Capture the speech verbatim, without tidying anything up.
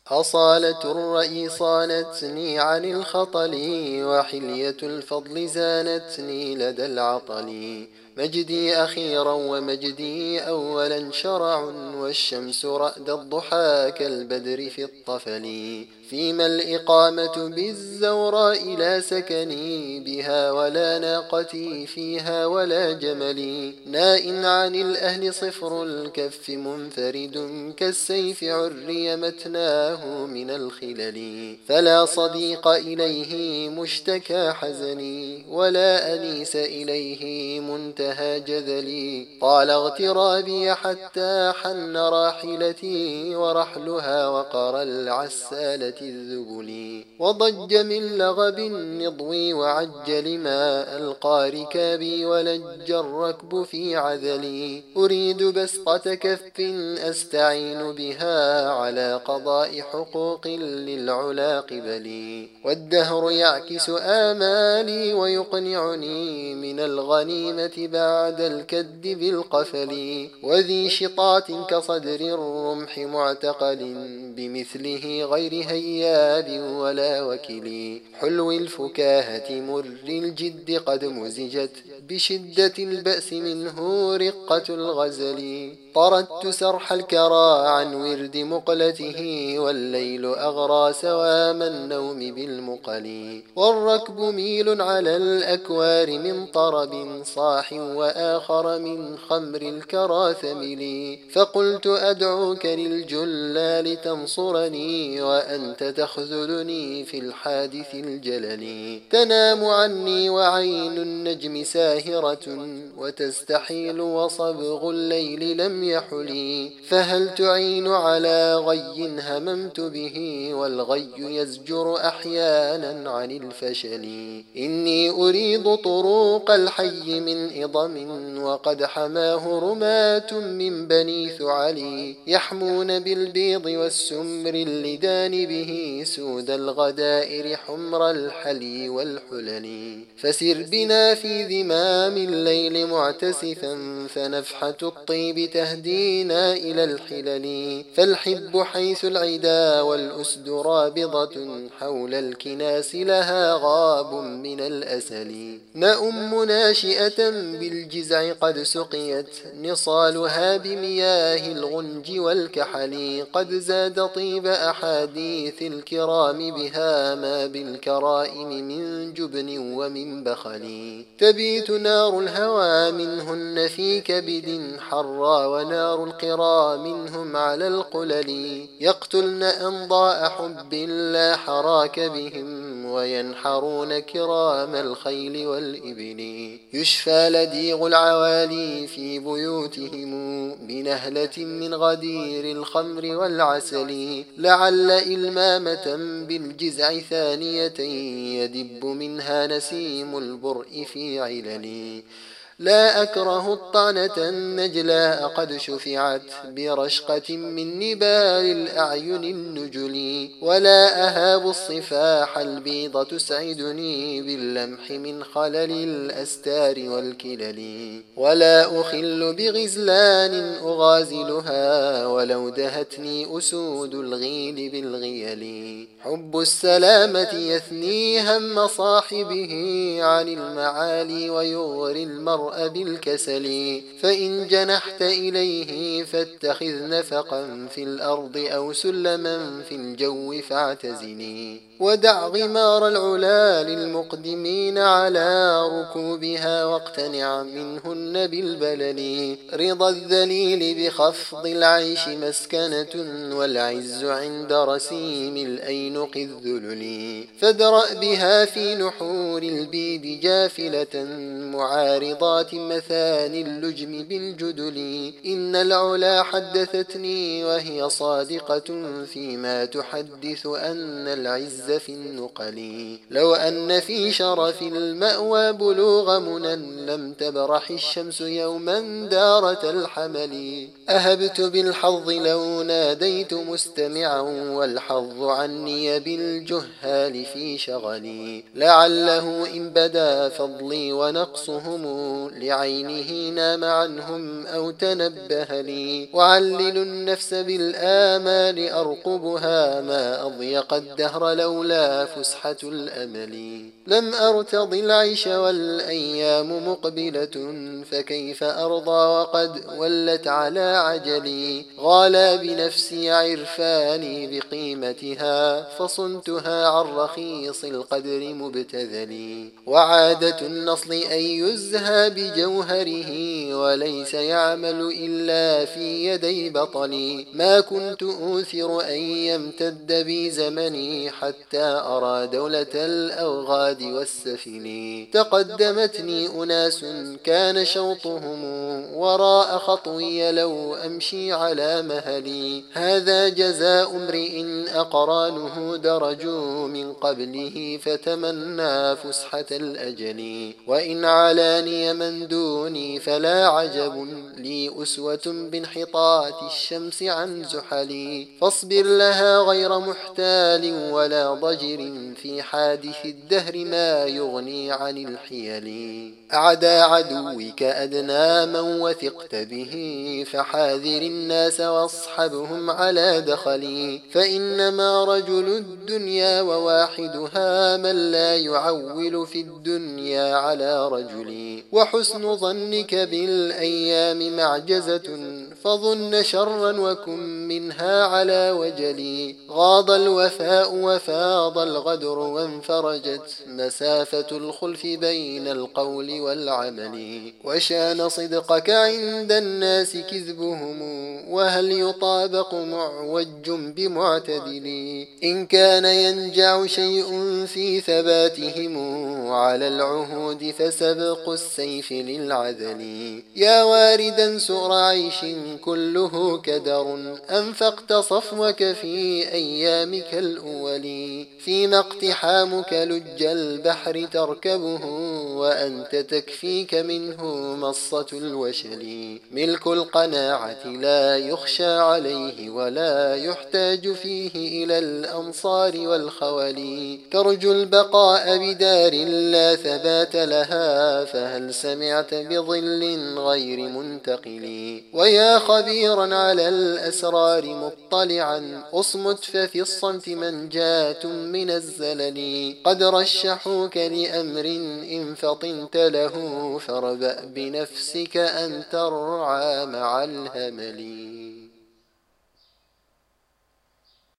أصالة الرأي صانتني عن الخطل، وحلية الفضل زانتني لدى العطل. مجدي أخيرا ومجدي أولا شرع، والشمس رأد الضحى كالبدر في الطفل. فيما الإقامة بالزوراء لا سكني بها، ولا ناقتي فيها ولا جملي. ناء عن الأهل صفر الكف منفرد، كالسيف عري متناه من الخلل. فلا صديق إليه مشتكى حزني، ولا أنيس إليه منتهى جذلي. طال اغترابي حتى حن راحلتي، ورحلها وقر العسالة الذبل. وضج من لغب النضو وعج لما ألقى ركابي، ولج الركب في عذلي. أريد بسطة كف أستعين بها على قضاء حقوق للعلا قبلي. والدهر يعكس آمالي ويقنعني من الغنيمة بعد الكد بالقفل. وذي شطات كصدر الرمح معتقل، بمثله غير هياب ولا وكل. حلو الفكاهة مر الجد قد مزجت، بشدة البأس منه رقة الغزل. طردت سرح الكرى عن ورد مقلته، والليل أغرى سوام النوم بالمقل. والركب ميل على الأكوار من طرب صاح، وآخر من خمر الكرى ثمل. فقلت أدعوك للجلال تنصرني، وأنت تخذلني في الحادث الجلل. تنام عني وعين النجم ساهرة، وتستحيل وصبغ الليل لم يحلي. فهل تعين على غي هممت به، والغي يزجر أحيانا عن الفشل. إني أريد طروق الحي من إضم، وقد حماه رماة من بني ثعلي. يحمون بالبيض والسمر اللدان به، سود الغدائر حمر الحلي والحلل. فسر بنا في ذمام الليل معتسفا، فنفحة الطيب تهدينا إلى الحلل. فالحب حيث العدا والأسد رابضة، حول الكناس لها غاب من الأسل. نأم ناشئة بالجزع قد سقيت، نصالها بمياه الغنج والكحل. قد زاد طيب أحاديث الكرام بها، ما بالكرائم من جبن ومن بخل. تبيت نار الهوى منهن في كبد حرى، ونار القرى منهم على القلل. يقتلن أنضاء حب لا حراك بهم، وينحرون كرام الخيل والإبل. يشفى لديغ العوالي في بيوتهم، بنهلة من غدير الخمر والعسل. لعل إلمامة بالجزع ثانية، يدب منها نسيم البرء في علل. لا أكره الطعنة النجلاء قد شفعت، برشقة من نبال الأعين النجل. ولا أهاب الصفاح البيض تسعدني، باللمح من خلل الأستار والكلل. ولا أخل بغزلان أغازلها، ولو دهتني أسود الغيل بالغيل. حب السلامة يثني هم صاحبه عن المعالي، ويغري المرء بالكسل. فإن جنحت إليه فاتخذ نفقا في الأرض، أو سلما في الجو فاعتزني. ودع غمار العلا للمقدمين على ركوبها، واقتنع منهن بالبلل. رضا الذليل بخفض العيش مسكنة، والعز عند رسيم الأينق الذلل. فادرأ بها في نحور البيد جافلة، معارضات مثاني اللجم بالجدل. إن العلا حدثتني وهي صادقة، فيما تحدث أن العز في النقل. لو أن في شرف المأوى بلوغ منى، لم تبرح الشمس يوما دارة الحمل. أهبت بالحظ لو ناديت مستمعا، والحظ عني بالجهال في شغلي. لعله إن بدا فضلي ونقصهم، لعينه نام عنهم أو تنبه لي. وعلل النفس بالآمال أرقبها ما أضيق الدهر لولا فسحة الأمل. لم أرتض العيش والأيام مقبلة فكيف أرضى وقد ولت على عجلي. غالى بنفسي عرفاني بقيمتها فصنتها عن رخيص القدر مبتذلي. وعادة النصل أن يزهى بجوهره وليس يعمل إلا في يدي بطلي. ما كنت أوثر أن يمتد بي زمني حتى أرى دولة الأوغاد والسفل. تقدمتني أناس كان شوطهم وراء خطوي لو أمشي على مهلي. هذا جزاء امرئ أقرانه درجوا من قبله فتمنى فسحة الأجل. وإن علاني من دوني فلا عجب لي أسوة بانحطاط الشمس عن زحلي. فاصبر لها غير محتال ولا ضجر في حادث الدهر ما يغني عن الحيل. أعدى عدوك أدنى من وثقت به فحاذر الناس واصحبهم على دخلي. فإنما رجل الدنيا وواحدها من لا يعول في الدنيا على رجل. وحسن ظنك بالأيام معجزة فظن شرا وكن منها على وجلي. غاض الوفاء وفاض الغدر وانفرجت مسافة الخلف بين القول والعمل. وشان صدقك عند الناس كذبهم وهل يطابق معوج بمعتدل. إن كان ينجع شيء في ثباتهم على العهود فسبق السيف للعدل. يا واردا سؤر عيش كله كدر أنفقت صفوك في أيامك الأول. فيما اقتحامك لج البحر تركبه وأنت تكفيك منه مصة الوشل. ملك القناعة لا يخشى عليه ولا يحتاج فيه إلى الأنصار والخول. ترجو البقاء بدار لا ثبات لها فهل سمعت بظل غير منتقل. ويا خبيرا على الأسرار مطلعا أصمت ففي الصمت منجاة من الزلل. قد رشحوك لأمر إن فطنت له فاربأ بنفسك أن ترعى مع الهمل.